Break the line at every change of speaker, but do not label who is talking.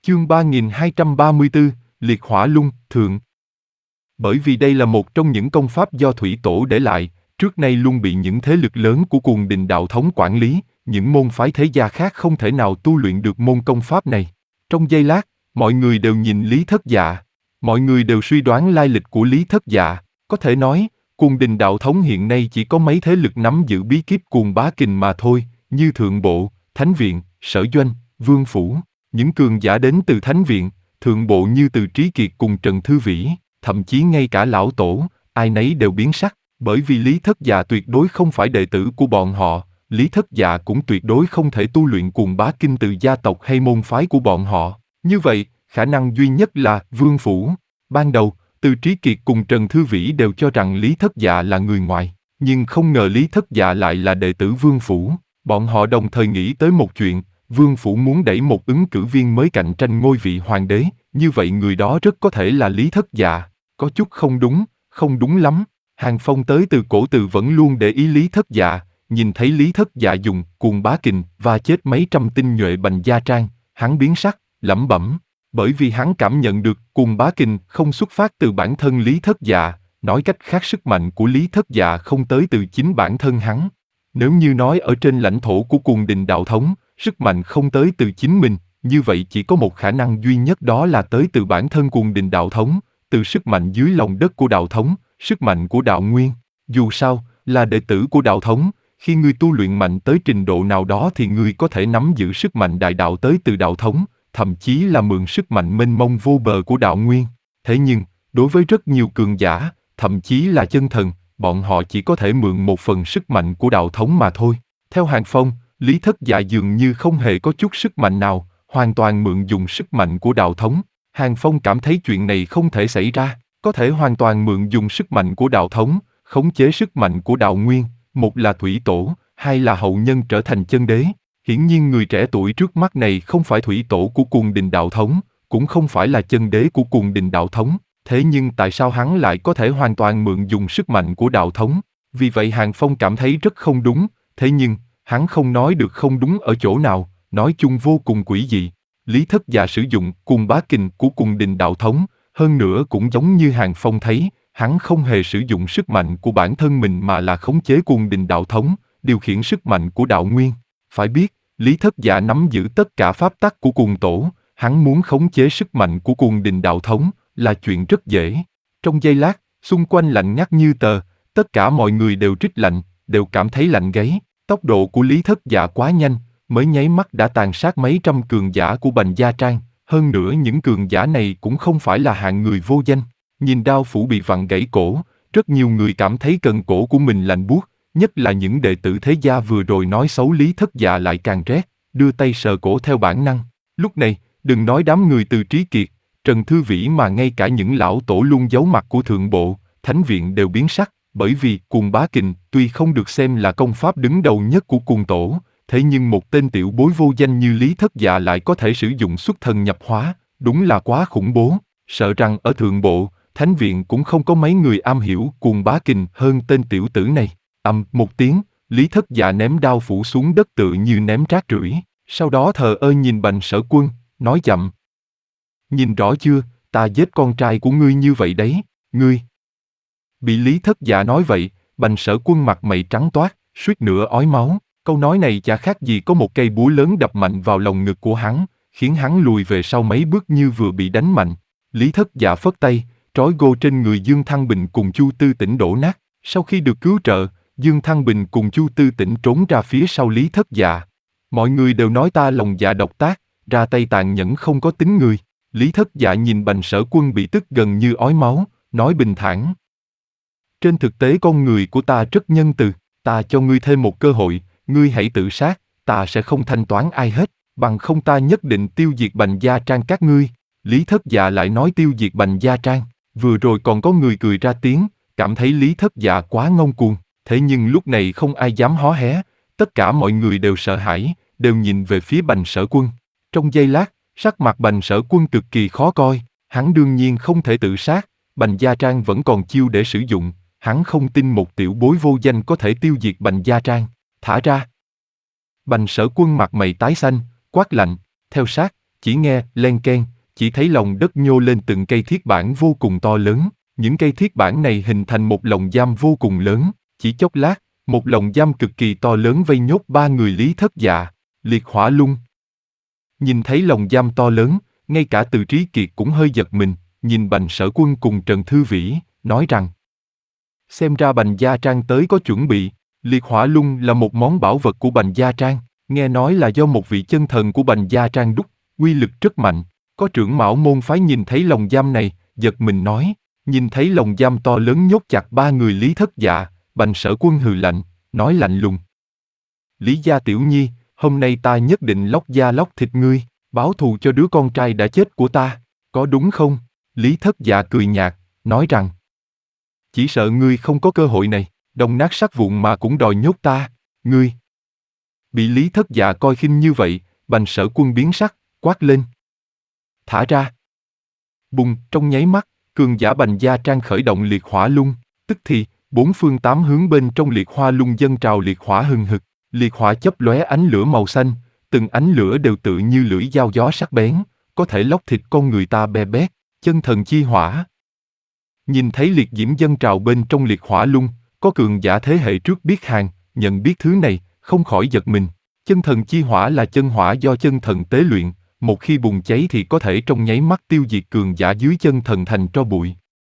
Chương 3234, Liệt Hỏa Luân, Thượng. Bởi vì đây là một trong những công pháp do Thủy Tổ để lại, trước nay luôn bị những thế lực lớn của Cuồng Đình đạo thống quản lý, những môn phái thế gia khác không thể nào tu luyện được môn công pháp này. Trong giây lát, mọi người đều nhìn Lý Thất Dạ. Mọi người đều suy đoán lai lịch của Lý Thất Dạ. Có thể nói, Cuồng Đình đạo thống hiện nay chỉ có mấy thế lực nắm giữ bí kíp Cuồng Bá Kình mà thôi, như Thượng Bộ, Thánh Viện, Sở Doanh, Vương Phủ. Những cường giả đến từ Thánh Viện, Thượng Bộ như từ Trí Kiệt cùng Trần Thư Vĩ, thậm chí ngay cả lão tổ, ai nấy đều biến sắc, bởi vì Lý Thất Dạ tuyệt đối không phải đệ tử của bọn họ, Lý Thất Dạ cũng tuyệt đối không thể tu luyện Cuồng Bá Kinh từ gia tộc hay môn phái của bọn họ. Như vậy, khả năng duy nhất là Vương Phủ. Ban đầu, từ Trí Kiệt cùng Trần Thư Vĩ đều cho rằng Lý Thất Dạ là người ngoài, nhưng không ngờ Lý Thất Dạ lại là đệ tử Vương Phủ. Bọn họ đồng thời nghĩ tới một chuyện, Vương Phủ muốn đẩy một ứng cử viên mới cạnh tranh ngôi vị hoàng đế, như vậy người đó rất có thể là Lý Thất Dạ. Có chút không đúng lắm. Hàng Phong tới từ cổ từ vẫn luôn để ý Lý Thất Dạ, nhìn thấy Lý Thất Dạ dùng Cuồng Bá Kình và chết mấy trăm tinh nhuệ Bành Gia Trang, hắn biến sắc, lẩm bẩm. Bởi vì hắn cảm nhận được Cuồng Bá Kình không xuất phát từ bản thân Lý Thất Dạ, nói cách khác sức mạnh của Lý Thất Dạ không tới từ chính bản thân hắn. Nếu như nói ở trên lãnh thổ của Cuồng Đình đạo thống, sức mạnh không tới từ chính mình, như vậy chỉ có một khả năng duy nhất đó là tới từ bản thân Cuồng Đình đạo thống, từ sức mạnh dưới lòng đất của đạo thống, sức mạnh của đạo nguyên. Dù sao, là đệ tử của đạo thống, khi ngươi tu luyện mạnh tới trình độ nào đó thì ngươi có thể nắm giữ sức mạnh đại đạo tới từ đạo thống, thậm chí là mượn sức mạnh mênh mông vô bờ của đạo nguyên. Thế nhưng, đối với rất nhiều cường giả, thậm chí là chân thần, bọn họ chỉ có thể mượn một phần sức mạnh của đạo thống mà thôi. Theo Hàng Phong, Lý Thất Dạ dường như không hề có chút sức mạnh nào, hoàn toàn mượn dùng sức mạnh của đạo thống. Hàng Phong cảm thấy chuyện này không thể xảy ra, có thể hoàn toàn mượn dùng sức mạnh của đạo thống, khống chế sức mạnh của đạo nguyên, một là Thủy Tổ, hai là hậu nhân trở thành chân đế. Hiển nhiên người trẻ tuổi trước mắt này không phải Thủy Tổ của Cuồng Đình đạo thống, cũng không phải là chân đế của Cuồng Đình đạo thống, thế nhưng tại sao hắn lại có thể hoàn toàn mượn dùng sức mạnh của đạo thống? Vì vậy Hàng Phong cảm thấy rất không đúng, thế nhưng, hắn không nói được không đúng ở chỗ nào, nói chung vô cùng quỷ dị. Lý Thất Dạ sử dụng Cuồng Bá Kình của Cuồng Đình đạo thống, hơn nữa cũng giống như Hàng Phong thấy, hắn không hề sử dụng sức mạnh của bản thân mình mà là khống chế Cuồng Đình đạo thống, điều khiển sức mạnh của đạo nguyên. Phải biết, Lý Thất Dạ nắm giữ tất cả pháp tắc của Cuồng Tổ, hắn muốn khống chế sức mạnh của Cuồng Đình đạo thống là chuyện rất dễ. Trong giây lát, xung quanh lạnh ngắt như tờ, tất cả mọi người đều rít lạnh, đều cảm thấy lạnh gáy. Tốc độ của Lý Thất Dạ quá nhanh, mới nháy mắt đã tàn sát mấy trăm cường giả của Bành Gia Trang, hơn nữa những cường giả này cũng không phải là hạng người vô danh. Nhìn đao phủ bị vặn gãy cổ, rất nhiều người cảm thấy cần cổ của mình lạnh buốt, nhất là những đệ tử thế gia vừa rồi nói xấu Lý Thất Dạ lại càng rét, đưa tay sờ cổ theo bản năng. Lúc này, đừng nói đám người từ Trí Kiệt, Trần Thư Vĩ mà ngay cả những lão tổ luôn giấu mặt của Thượng Bộ, Thánh Viện đều biến sắc, bởi vì Cuồng Bá Kình tuy không được xem là công pháp đứng đầu nhất của Cuồng Tổ, thế nhưng một tên tiểu bối vô danh như Lý Thất Dạ lại có thể sử dụng xuất thần nhập hóa, đúng là quá khủng bố. Sợ rằng ở Thượng Bộ, Thánh Viện cũng không có mấy người am hiểu Cuồng Bá Kình hơn tên tiểu tử này. Một tiếng, Lý Thất Dạ ném đao phủ xuống đất tựa như ném rác rưởi, sau đó thờ ơ nhìn Bành Sở Quân, nói chậm. Nhìn rõ chưa, ta giết con trai của ngươi như vậy đấy, ngươi. Bị Lý Thất Dạ nói vậy, Bành Sở Quân mặt mày trắng toát, suýt nữa ói máu. Câu nói này chả khác gì có một cây búa lớn đập mạnh vào lồng ngực của hắn, khiến hắn lùi về sau mấy bước như vừa bị đánh mạnh. Lý Thất Dạ phất tay, trói gô trên người Dương Thăng Bình cùng Chu Tư Tĩnh đổ nát. Sau khi được cứu trợ, Dương Thăng Bình cùng Chu Tư Tĩnh trốn ra phía sau Lý Thất Dạ. Mọi người đều nói ta lòng dạ độc ác, ra tay tàn nhẫn không có tính người. Lý Thất Dạ nhìn Bành Sở Quân bị tức gần như ói máu, nói bình thản. Trên thực tế con người của ta rất nhân từ, ta cho ngươi thêm một cơ hội, ngươi hãy tự sát, ta sẽ không thanh toán ai hết, bằng không ta nhất định tiêu diệt Bành Gia Trang các ngươi. Lý Thất Dạ lại nói tiêu diệt Bành Gia Trang, vừa rồi còn có người cười ra tiếng, cảm thấy Lý Thất Dạ quá ngông cuồng, thế nhưng lúc này không ai dám hó hé, tất cả mọi người đều sợ hãi, đều nhìn về phía Bành Sở Quân. Trong giây lát, sắc mặt Bành Sở Quân cực kỳ khó coi, hắn đương nhiên không thể tự sát, Bành Gia Trang vẫn còn chiêu để sử dụng, hắn không tin một tiểu bối vô danh có thể tiêu diệt Bành Gia Trang. Thả ra. Bành Sở Quân mặt mày tái xanh, quát lạnh, theo sát, Chỉ nghe, len keng, chỉ thấy lòng đất nhô lên từng cây thiết bản vô cùng to lớn. Những cây thiết bản này hình thành một lồng giam vô cùng lớn. Chỉ chốc lát, một lồng giam cực kỳ to lớn vây nhốt ba người Lý Thất Dạ, Liệt Hỏa Luân. Nhìn thấy lồng giam to lớn, ngay cả Từ Trí Kiệt cũng hơi giật mình, nhìn Bành Sở Quân cùng Trần Thư Vĩ, nói rằng: xem ra Bành Gia Trang tới có chuẩn bị. Liệt Hỏa Luân là một món bảo vật của Bành Gia Trang, nghe nói là do một vị chân thần của Bành Gia Trang đúc, uy lực rất mạnh. Có trưởng mão môn phái nhìn thấy lồng giam này, giật mình nói. Nhìn thấy lồng giam to lớn nhốt chặt ba người Lý Thất Dạ, Bành Sở Quân hừ lạnh, nói lạnh lùng: Lý Gia Tiểu Nhi, hôm nay ta nhất định lóc da lóc thịt ngươi, báo thù cho đứa con trai đã chết của ta, có đúng không? Lý Thất Dạ cười nhạt, nói rằng: chỉ sợ ngươi không có cơ hội này, đồng nát sắt vụn mà cũng đòi nhốt ta, ngươi. Bị Lý Thất Dạ coi khinh như vậy, Bành Sở Quân biến sắc, quát lên: thả ra! Bùng, trong nháy mắt, cường giả Bành Gia Trang khởi động liệt hỏa luân, tức thì, bốn phương tám hướng bên trong liệt hoa luân dâng trào liệt hỏa hừng hực, liệt hỏa chớp lóe ánh lửa màu xanh, từng ánh lửa đều tự như lưỡi dao gió sắc bén, có thể lóc thịt con người ta be bét, chân thần chi hỏa. Nhìn thấy liệt diễm dâng trào bên trong liệt hỏa luân, có cường giả thế hệ trước biết hàng, nhận biết thứ này, không khỏi giật mình. Chân thần chi hỏa là chân hỏa do chân thần tế luyện, một khi bùng cháy thì có thể trong nháy mắt tiêu diệt cường giả dưới chân thần thành tro bụi.